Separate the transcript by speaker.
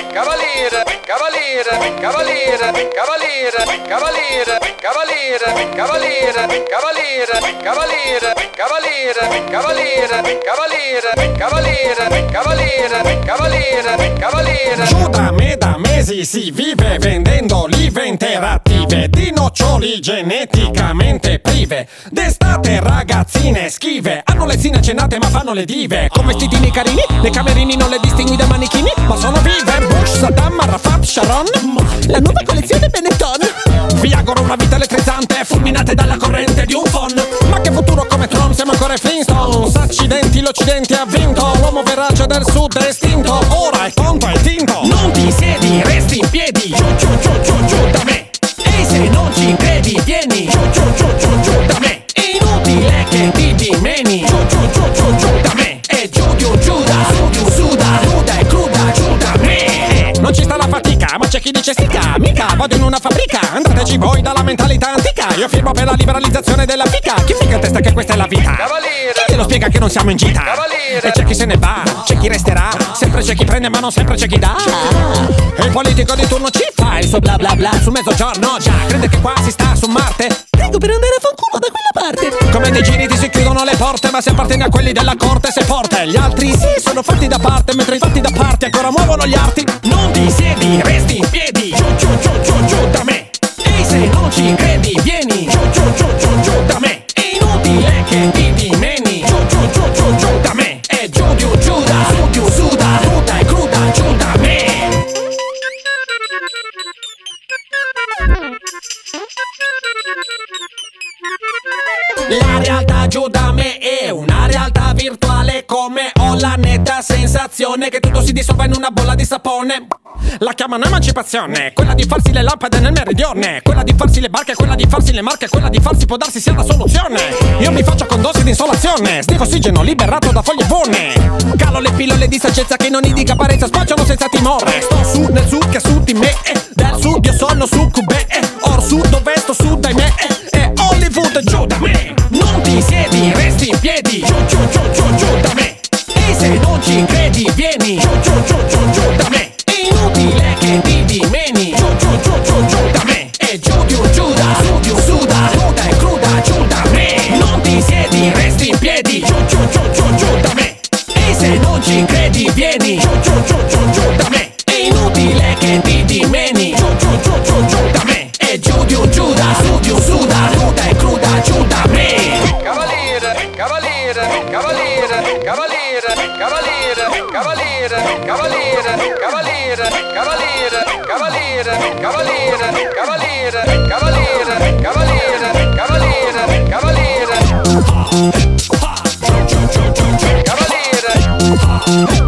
Speaker 1: cavaliere, cavaliere, cavaliere, cavaliere, cavaliere, cavaliere, cavaliere, cavaliere, cavaliere, cavaliere, cavaliere, cavaliere, cavaliere, cavaliere, cavaliere, cavaliere.
Speaker 2: Giù da me da mesi si vive vendendo olive interattive di noccioli geneticamente prive. D'estate ragazzine schive hanno le zine cenate ma fanno le dive, con vestitini carini, le camerini non le distingui da manichini, ma sono vive. Bush, Saddam, Arafat, Sharon, la nuova collezione Benetton. Vi auguro una vita elettrizzante, fulminate dalla corrente di un phon. Ma che futuro come Trump, siamo ancora ai Flintstones. Accidenti, l'Occidente ha vinto, l'uomo verace del sud è estinto. Ora il conto è tinto. Non ti siedi, resti in piedi. Giù, giù, giù, giù, giù da me. E se non ci credi, vieni. Giù, giù, giù, giù, giù da me. Inutile che ti dimeni. Giù, giù, giù, giù, giù da me. E giù, giù, giù da su, giù, su da, nuda e cruda, giù da me. Non ci sta la fatica, ma c'è chi dice stica. Mica vado in una fabbrica, andateci voi dalla mentalità antica. Io firmo per la liberalizzazione della fica. Chi fica in testa che questa è la vita?
Speaker 1: Cavaliere,
Speaker 2: Chi te lo spiega che non siamo in gita?
Speaker 1: Cavaliere.
Speaker 2: E c'è chi se ne va, c'è chi resterà. Sempre c'è chi prende ma non sempre c'è chi dà. E il politico di turno ci fa il suo bla bla bla sul mezzogiorno. Già, crede che qua si sta su Marte. Prego per andare a fanculo da quella parte. Come dei giri ti si chiudono le porte, ma se appartieni a quelli della corte sei forte. Gli altri sì, sono fatti da parte, mentre i fatti da parte ancora muovono gli arti. Non ti siedi, resti in piedi. Giù, giù, giù, giù, giù da me. E se non ci credi, vieni. Giù, giù, giù, giù, giù da me. Inutile che ti dimeni. Giù, giù, giù, giù, giù da me. E giù, giù, giù da su, giù, su da, nuda e cruda, giù da me. La realtà giù da me è una realtà virtuale, come ho la netta sensazione che tutto si dissolva in una bolla di sapone. La chiamano emancipazione, quella di farsi le lampade nel meridione, quella di farsi le barche, quella di farsi le marche, quella di farsi può darsi sia la soluzione. Io mi faccio con dosi di insolazione, sniffo ossigeno liberato da foglie buone. Calo le pillole di saggezza che non indica apparenza spacciano senza timore. Sto su nel su che su di me, del sud io sono succube, or sud dove sto su dai me, e Hollywood giù da me. Non ti siedi, resti in piedi. Giù, giù, giù, giù, giù da me. E se non ci credi, vieni. Giù, giù, giù, giù, giù da me. Inutile che ti dimeni. Giù, giù, giù, giù, giù da me. E giù, giù, giù da su, giù, su da, nuda e cruda, giù da me. Non ti siedi, resti in piedi. Giù, giù, giù, giù, giù da me. E se non ci credi, vieni. Giù, giù, giù, giù, giù da me. Inutile che ti dimeni. Giù, giù, giù, giù, giù da me. E giù, giù, giù da su, giù, su da, nuda e cruda, giù da me.
Speaker 1: Cavaliere, cavaliere, cavaliere, cavaliere, cavaliere, cavaliere, cavaliere, cavaliere, cavaliere, cavaliere, cavaliere, cavaliere, cavaliere, cavaliere, cavaliere, cavaliere, cavaliere.